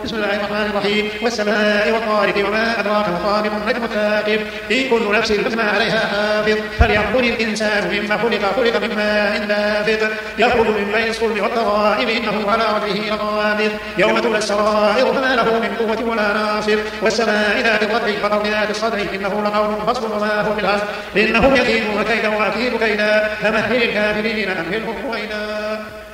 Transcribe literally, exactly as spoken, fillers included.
بسم الله الرحمن الرحيم والسماء والطارق وما أدراك ما الطارق النجم الثاقب إن كل نفس بما عليها حافظ فليعبد الإنسان مما خلق خلق من ماء دافق يخرج من بين الصلب والترائب إنه على وجهه لقادر يوم تبلى السرائر فما له من قوة ولا ناصر والسماء ذات الرجع والأرض ذات الصدع إنه لقول فصل وما هو بالهزل إنهم يكيدون كيدا وأكيد كيدا فمهل الكافرين أمهلهم رويدا.